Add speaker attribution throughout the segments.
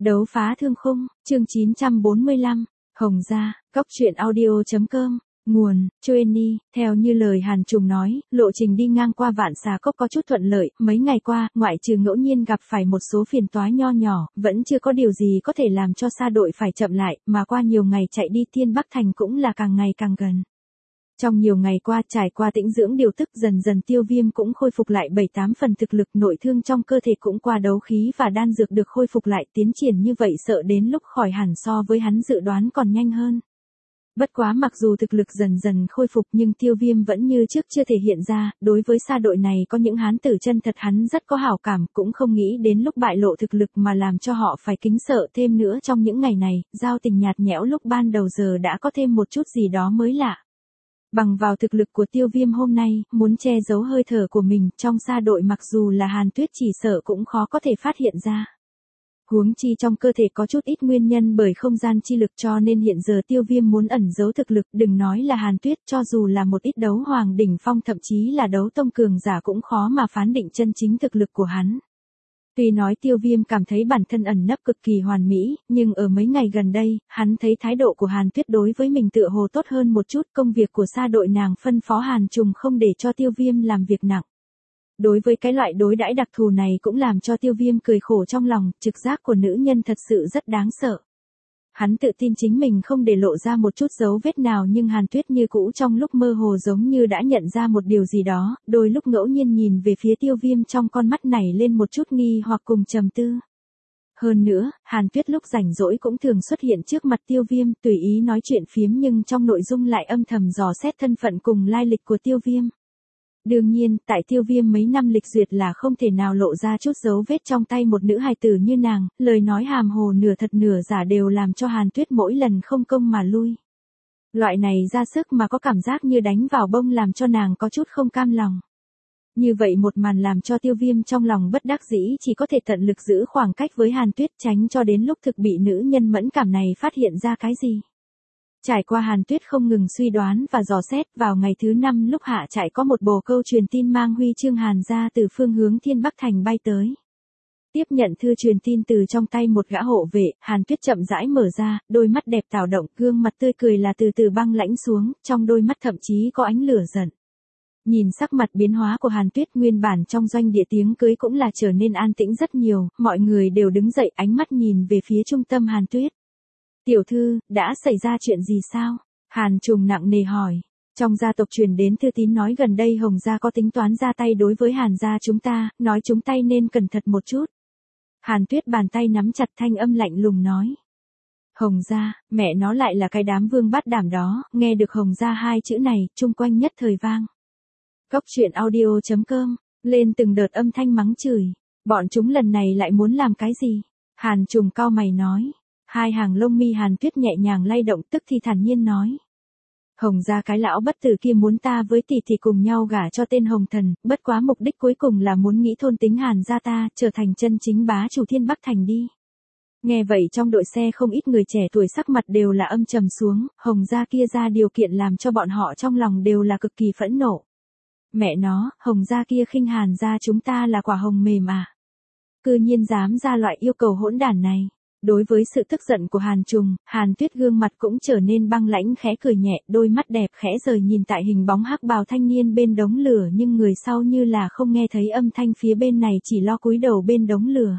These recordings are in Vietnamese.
Speaker 1: Đấu phá thương khung, chương 945, Hồng Gia, Cóc truyện audio.com, nguồn, Chueni, theo như lời Hàn Trùng nói, lộ trình đi ngang qua Vạn Xà Cốc có chút thuận lợi, mấy ngày qua, ngoại trừ ngẫu nhiên gặp phải một số phiền toái nho nhỏ, vẫn chưa có điều gì có thể làm cho xa đội phải chậm lại, mà qua nhiều ngày chạy đi Thiên Bắc Thành cũng là càng ngày càng gần. Trong nhiều ngày qua trải qua tĩnh dưỡng điều tức dần dần Tiêu Viêm cũng khôi phục lại 7-8 phần thực lực, nội thương trong cơ thể cũng qua đấu khí và đan dược được khôi phục lại, tiến triển như vậy sợ đến lúc khỏi hẳn so với hắn dự đoán còn nhanh hơn. Bất quá mặc dù thực lực dần dần khôi phục nhưng Tiêu Viêm vẫn như trước chưa thể hiện ra, đối với sa đội này có những hán tử chân thật hắn rất có hảo cảm, cũng không nghĩ đến lúc bại lộ thực lực mà làm cho họ phải kính sợ thêm nữa. Trong những ngày này, giao tình nhạt nhẽo lúc ban đầu giờ đã có thêm một chút gì đó mới lạ. Bằng vào thực lực của Tiêu Viêm hôm nay, muốn che giấu hơi thở của mình trong sa đội mặc dù là Hàn Tuyết chỉ sợ cũng khó có thể phát hiện ra. Huống chi trong cơ thể có chút ít nguyên nhân bởi không gian chi lực, cho nên hiện giờ Tiêu Viêm muốn ẩn giấu thực lực, đừng nói là Hàn Tuyết, cho dù là một ít đấu hoàng đỉnh phong thậm chí là đấu tông cường giả cũng khó mà phán định chân chính thực lực của hắn. Tuy nói Tiêu Viêm cảm thấy bản thân ẩn nấp cực kỳ hoàn mỹ, nhưng ở mấy ngày gần đây, hắn thấy thái độ của Hàn Tuyết đối với mình tựa hồ tốt hơn một chút. Công việc của sa đội nàng phân phó Hàn Trùng không để cho Tiêu Viêm làm việc nặng. Đối với cái loại đối đãi đặc thù này cũng làm cho Tiêu Viêm cười khổ trong lòng, trực giác của nữ nhân thật sự rất đáng sợ. Hắn tự tin chính mình không để lộ ra một chút dấu vết nào, nhưng Hàn Tuyết như cũ trong lúc mơ hồ giống như đã nhận ra một điều gì đó, đôi lúc ngẫu nhiên nhìn về phía Tiêu Viêm, trong con mắt nảy lên một chút nghi hoặc cùng trầm tư. Hơn nữa, Hàn Tuyết lúc rảnh rỗi cũng thường xuất hiện trước mặt Tiêu Viêm, tùy ý nói chuyện phiếm nhưng trong nội dung lại âm thầm dò xét thân phận cùng lai lịch của Tiêu Viêm. Đương nhiên, tại Tiêu Viêm mấy năm lịch duyệt là không thể nào lộ ra chút dấu vết trong tay một nữ hài tử như nàng, lời nói hàm hồ nửa thật nửa giả đều làm cho Hàn Tuyết mỗi lần không công mà lui. Loại này ra sức mà có cảm giác như đánh vào bông làm cho nàng có chút không cam lòng. Như vậy một màn làm cho Tiêu Viêm trong lòng bất đắc dĩ chỉ có thể tận lực giữ khoảng cách với Hàn Tuyết, tránh cho đến lúc thực bị nữ nhân mẫn cảm này phát hiện ra cái gì. Trải qua Hàn Tuyết không ngừng suy đoán và dò xét, vào ngày thứ 5 lúc hạ trại có một bồ câu truyền tin mang huy chương Hàn gia từ phương hướng Thiên Bắc Thành bay tới. Tiếp nhận thư truyền tin từ trong tay một gã hộ vệ, Hàn Tuyết chậm rãi mở ra, đôi mắt đẹp tảo động, gương mặt tươi cười là từ từ băng lãnh xuống, trong đôi mắt thậm chí có ánh lửa giận. Nhìn sắc mặt biến hóa của Hàn Tuyết, nguyên bản trong doanh địa tiếng cưới cũng là trở nên an tĩnh rất nhiều, mọi người đều đứng dậy, ánh mắt nhìn về phía trung tâm Hàn Tuyết. Tiểu thư, đã xảy ra chuyện gì sao? Hàn Trùng nặng nề hỏi. Trong gia tộc truyền đến thư tín nói gần đây Hồng gia có tính toán ra tay đối với Hàn gia chúng ta, nói chúng ta nên cẩn thận một chút. Hàn Tuyết bàn tay nắm chặt, thanh âm lạnh lùng nói. Hồng gia, mẹ nó lại là cái đám vương bát đảm đó, nghe được Hồng gia hai chữ này, chung quanh nhất thời vang. Cóc truyện audio.com, lên từng đợt âm thanh mắng chửi. Bọn chúng lần này lại muốn làm cái gì? Hàn Trùng cau mày nói. Hai hàng lông mi Hàn Tuyết nhẹ nhàng lay động, tức thì thản nhiên nói. Hồng gia cái lão bất tử kia muốn ta với tỷ tỷ cùng nhau gả cho tên Hồng Thần, bất quá mục đích cuối cùng là muốn nghĩ thôn tính Hàn gia ta, trở thành chân chính bá chủ Thiên Bắc Thành đi. Nghe vậy trong đội xe không ít người trẻ tuổi sắc mặt đều là âm trầm xuống, Hồng gia kia ra điều kiện làm cho bọn họ trong lòng đều là cực kỳ phẫn nộ. Mẹ nó, Hồng gia kia khinh Hàn gia chúng ta là quả hồng mềm à. Cư nhiên dám ra loại yêu cầu hỗn đản này. Đối với sự tức giận của Hàn Trùng, Hàn Tuyết gương mặt cũng trở nên băng lãnh, khẽ cười nhẹ, đôi mắt đẹp khẽ rời nhìn tại hình bóng hắc bào thanh niên bên đống lửa, nhưng người sau như là không nghe thấy âm thanh phía bên này, chỉ lo cúi đầu bên đống lửa.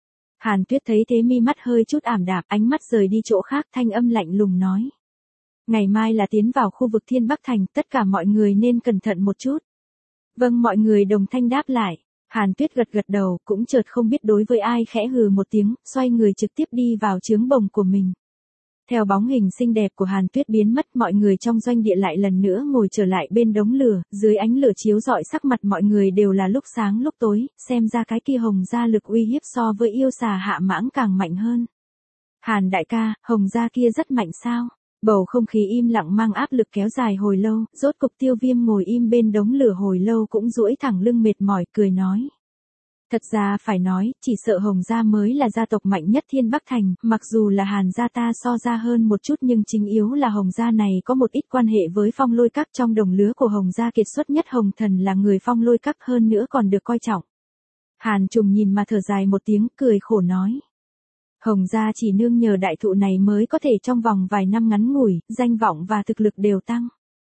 Speaker 1: Hàn Tuyết thấy thế mi mắt hơi chút ảm đạm, ánh mắt rời đi chỗ khác, thanh âm lạnh lùng nói. Ngày mai là tiến vào khu vực Thiên Bắc Thành, tất cả mọi người nên cẩn thận một chút. Vâng, mọi người đồng thanh đáp lại. Hàn Tuyết gật gật đầu, cũng chợt không biết đối với ai khẽ hừ một tiếng, xoay người trực tiếp đi vào trướng bồng của mình. Theo bóng hình xinh đẹp của Hàn Tuyết biến mất, mọi người trong doanh địa lại lần nữa ngồi trở lại bên đống lửa, dưới ánh lửa chiếu rọi sắc mặt mọi người đều là lúc sáng lúc tối, xem ra cái kia Hồng gia lực uy hiếp so với yêu xà hạ mãng càng mạnh hơn. Hàn đại ca, Hồng gia kia rất mạnh sao? Bầu không khí im lặng mang áp lực kéo dài hồi lâu, rốt cục Tiêu Viêm ngồi im bên đống lửa hồi lâu cũng duỗi thẳng lưng mệt mỏi, cười nói. Thật ra phải nói, chỉ sợ Hồng gia mới là gia tộc mạnh nhất Thiên Bắc Thành, mặc dù là Hàn gia ta so ra hơn một chút nhưng chính yếu là Hồng gia này có một ít quan hệ với Phong Lôi Các, trong đồng lứa của Hồng gia kiệt xuất nhất Hồng Thần là người Phong Lôi Các, hơn nữa còn được coi trọng. Hàn Trùng nhìn mà thở dài một tiếng, cười khổ nói. Hồng gia chỉ nương nhờ đại thụ này mới có thể trong vòng vài năm ngắn ngủi, danh vọng và thực lực đều tăng.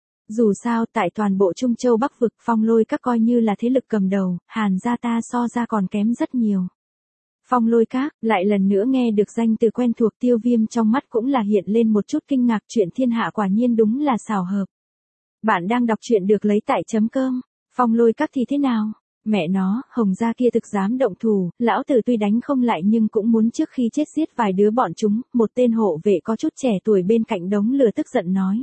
Speaker 1: Dù sao tại toàn bộ Trung Châu Bắc vực Phong Lôi Các coi như là thế lực cầm đầu, Hàn gia ta so ra còn kém rất nhiều. Phong Lôi Các, lại lần nữa nghe được danh từ quen thuộc Tiêu Viêm trong mắt cũng là hiện lên một chút kinh ngạc, chuyện thiên hạ quả nhiên đúng là xảo hợp. Bạn đang đọc truyện được lấy tại chấm cơm, Phong Lôi Các thì thế nào? Mẹ nó, Hồng gia kia thực dám động thủ, lão tử tuy đánh không lại nhưng cũng muốn trước khi chết giết vài đứa bọn chúng, một tên hộ vệ có chút trẻ tuổi bên cạnh đống lửa tức giận nói.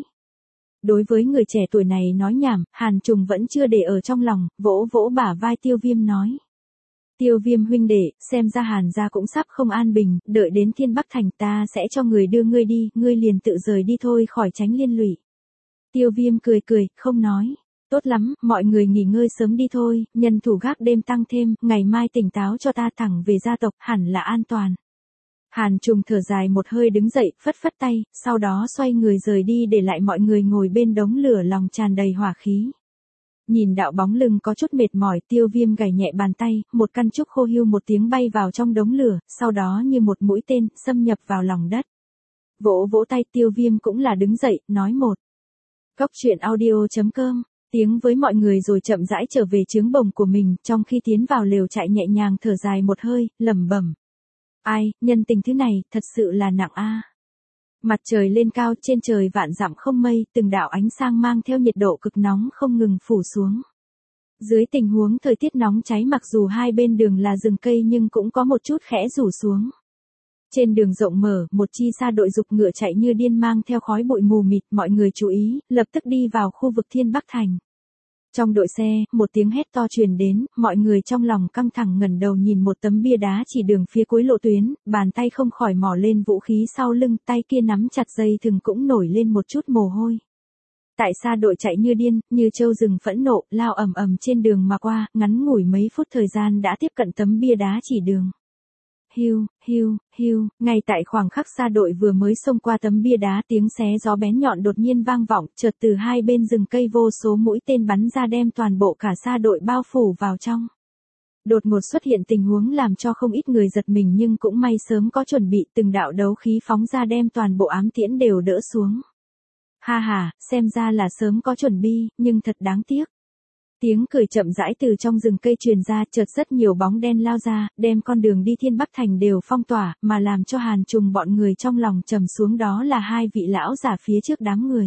Speaker 1: Đối với người trẻ tuổi này nói nhảm, Hàn Trùng vẫn chưa để ở trong lòng, vỗ vỗ bả vai Tiêu Viêm nói. Tiêu Viêm huynh đệ, xem ra Hàn gia cũng sắp không an bình, đợi đến Thiên Bắc Thành ta sẽ cho người đưa ngươi đi, ngươi liền tự rời đi thôi khỏi tránh liên lụy. Tiêu Viêm cười cười, không nói. Tốt lắm, mọi người nghỉ ngơi sớm đi thôi, nhân thủ gác đêm tăng thêm, ngày mai tỉnh táo cho ta thẳng về gia tộc, hẳn là an toàn. Hàn Trùng thở dài một hơi đứng dậy, phất phất tay, sau đó xoay người rời đi để lại mọi người ngồi bên đống lửa lòng tràn đầy hỏa khí. Nhìn đạo bóng lưng có chút mệt mỏi, Tiêu Viêm gảy nhẹ bàn tay, một căn trúc khô hưu một tiếng bay vào trong đống lửa, sau đó như một mũi tên, xâm nhập vào lòng đất. Vỗ vỗ tay Tiêu Viêm cũng là đứng dậy, nói một. Góc truyện audio.com, tiếng với mọi người rồi chậm rãi trở về trướng bồng của mình, trong khi tiến vào lều trại nhẹ nhàng thở dài một hơi, lẩm bẩm. Ai, nhân tình thứ này, thật sự là nặng a. Mặt trời lên cao, trên trời vạn dặm không mây, từng đạo ánh sáng mang theo nhiệt độ cực nóng không ngừng phủ xuống. Dưới tình huống thời tiết nóng cháy mặc dù hai bên đường là rừng cây nhưng cũng có một chút khẽ rủ xuống. Trên đường rộng mở, một chi xa đội dục ngựa chạy như điên mang theo khói bụi mù mịt, mọi người chú ý, lập tức đi vào khu vực Thiên Bắc Thành. Trong đội xe, một tiếng hét to truyền đến, mọi người trong lòng căng thẳng ngẩng đầu nhìn một tấm bia đá chỉ đường phía cuối lộ tuyến, bàn tay không khỏi mò lên vũ khí sau lưng, tay kia nắm chặt dây thừng cũng nổi lên một chút mồ hôi. Tại xa đội chạy như điên, như trâu rừng phẫn nộ, lao ầm ầm trên đường mà qua, ngắn ngủi mấy phút thời gian đã tiếp cận tấm bia đá chỉ đường. Hiu, hiu, hiu, ngay tại khoảng khắc xa đội vừa mới xông qua tấm bia đá, tiếng xé gió bén nhọn đột nhiên vang vọng, chợt từ hai bên rừng cây vô số mũi tên bắn ra đem toàn bộ cả xa đội bao phủ vào trong. Đột ngột xuất hiện tình huống làm cho không ít người giật mình nhưng cũng may sớm có chuẩn bị, từng đạo đấu khí phóng ra đem toàn bộ ám tiễn đều đỡ xuống. Ha ha, xem ra là sớm có chuẩn bị, nhưng thật đáng tiếc. Tiếng cười chậm rãi từ trong rừng cây truyền ra, chợt rất nhiều bóng đen lao ra, đem con đường đi Thiên Bắc Thành đều phong tỏa, mà làm cho Hàn Trùng bọn người trong lòng trầm xuống đó là hai vị lão giả phía trước đám người.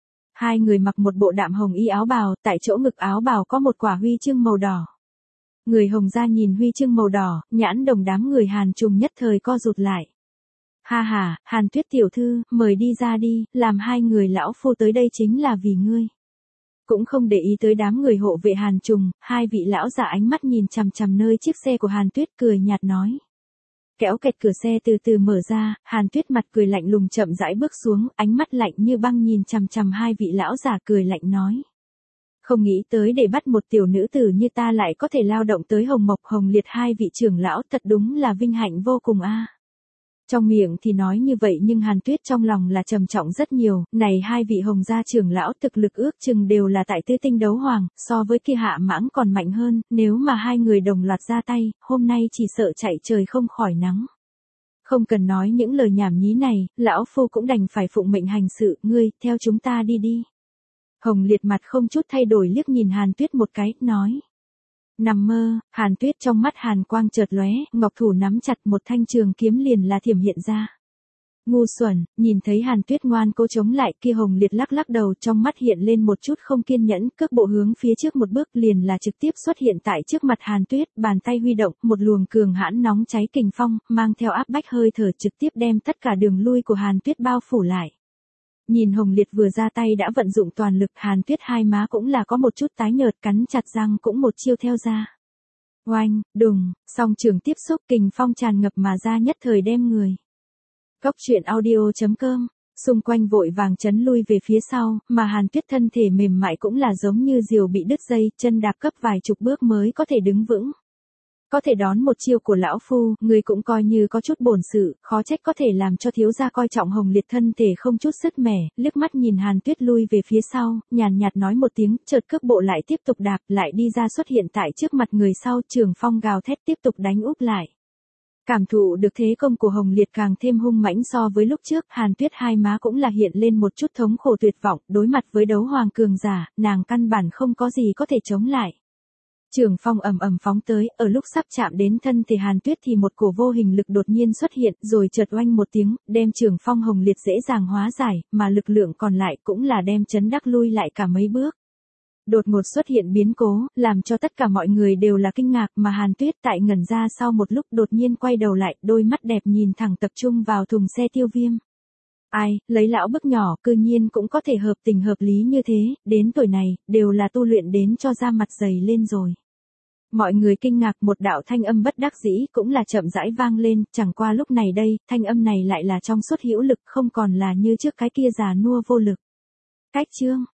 Speaker 1: Hai người mặc một bộ đạm hồng y áo bào, tại chỗ ngực áo bào có một quả huy chương màu đỏ. Người Hồng gia nhìn huy chương màu đỏ, nhãn đồng đám người Hàn Trùng nhất thời co rụt lại. Ha ha, Hàn Tuyết tiểu thư, mời đi ra đi, làm hai người lão phu tới đây chính là vì ngươi. Cũng không để ý tới đám người hộ vệ Hàn Trùng, hai vị lão giả ánh mắt nhìn chằm chằm nơi chiếc xe của Hàn Tuyết cười nhạt nói. Kéo kẹt cửa xe từ từ mở ra, Hàn Tuyết mặt cười lạnh lùng chậm rãi bước xuống, ánh mắt lạnh như băng nhìn chằm chằm hai vị lão giả cười lạnh nói. Không nghĩ tới để bắt một tiểu nữ tử như ta lại có thể lao động tới Hồng Mộc Hồng Liệt hai vị trưởng lão, thật đúng là vinh hạnh vô cùng a. Trong miệng thì nói như vậy nhưng Hàn Tuyết trong lòng là trầm trọng rất nhiều, này hai vị Hồng gia trưởng lão thực lực ước chừng đều là tại Tư Tinh đấu hoàng, so với kia Hạ Mãng còn mạnh hơn, nếu mà hai người đồng loạt ra tay, hôm nay chỉ sợ chạy trời không khỏi nắng. Không cần nói những lời nhảm nhí này, lão phu cũng đành phải phụng mệnh hành sự, ngươi, theo chúng ta đi đi. Hồng Liệt mặt không chút thay đổi liếc nhìn Hàn Tuyết một cái, nói. Nằm mơ, Hàn Tuyết trong mắt hàn quang chợt lóe, ngọc thủ nắm chặt một thanh trường kiếm liền là thiểm hiện ra. Ngu xuẩn, nhìn thấy Hàn Tuyết ngoan cố chống lại kia Hồng Liệt lắc lắc đầu trong mắt hiện lên một chút không kiên nhẫn, cước bộ hướng phía trước một bước liền là trực tiếp xuất hiện tại trước mặt Hàn Tuyết, bàn tay huy động, một luồng cường hãn nóng cháy kình phong, mang theo áp bách hơi thở trực tiếp đem tất cả đường lui của Hàn Tuyết bao phủ lại. Nhìn Hồng Liệt vừa ra tay đã vận dụng toàn lực, Hàn Tuyết hai má cũng là có một chút tái nhợt, cắn chặt răng cũng một chiêu theo ra. Oanh, đùng, song trường tiếp xúc, kình phong tràn ngập mà ra nhất thời đem người. Góc truyện audio.com, xung quanh vội vàng chấn lui về phía sau, mà Hàn Tuyết thân thể mềm mại cũng là giống như diều bị đứt dây, chân đạp cấp vài chục bước mới có thể đứng vững. Có thể đón một chiêu của lão phu, người cũng coi như có chút bổn sự, khó trách có thể làm cho thiếu gia coi trọng Hồng Liệt thân thể không chút sứt mẻ, liếc mắt nhìn Hàn Tuyết lui về phía sau, nhàn nhạt nói một tiếng, chợt cước bộ lại tiếp tục đạp, lại đi ra xuất hiện tại trước mặt người sau, trường phong gào thét tiếp tục đánh úp lại. Cảm thụ được thế công của Hồng Liệt càng thêm hung mãnh so với lúc trước, Hàn Tuyết hai má cũng là hiện lên một chút thống khổ tuyệt vọng, đối mặt với đấu hoàng cường giả, nàng căn bản không có gì có thể chống lại. Trường phong ầm ầm phóng tới, ở lúc sắp chạm đến thân thể Hàn Tuyết thì một cổ vô hình lực đột nhiên xuất hiện, rồi chợt oanh một tiếng, đem trường phong Hồng Liệt dễ dàng hóa giải, mà lực lượng còn lại cũng là đem chấn đắc lui lại cả mấy bước. Đột ngột xuất hiện biến cố, làm cho tất cả mọi người đều là kinh ngạc, mà Hàn Tuyết tại ngẩn ra sau một lúc đột nhiên quay đầu lại, đôi mắt đẹp nhìn thẳng tập trung vào thùng xe Tiêu Viêm. Ai, lấy lão bức nhỏ, cư nhiên cũng có thể hợp tình hợp lý như thế, đến tuổi này, đều là tu luyện đến cho da mặt dày lên rồi. Mọi người kinh ngạc, một đạo thanh âm bất đắc dĩ cũng là chậm rãi vang lên, chẳng qua lúc này đây, thanh âm này lại là trong suốt hữu lực, không còn là như trước cái kia già nua vô lực. Cách chương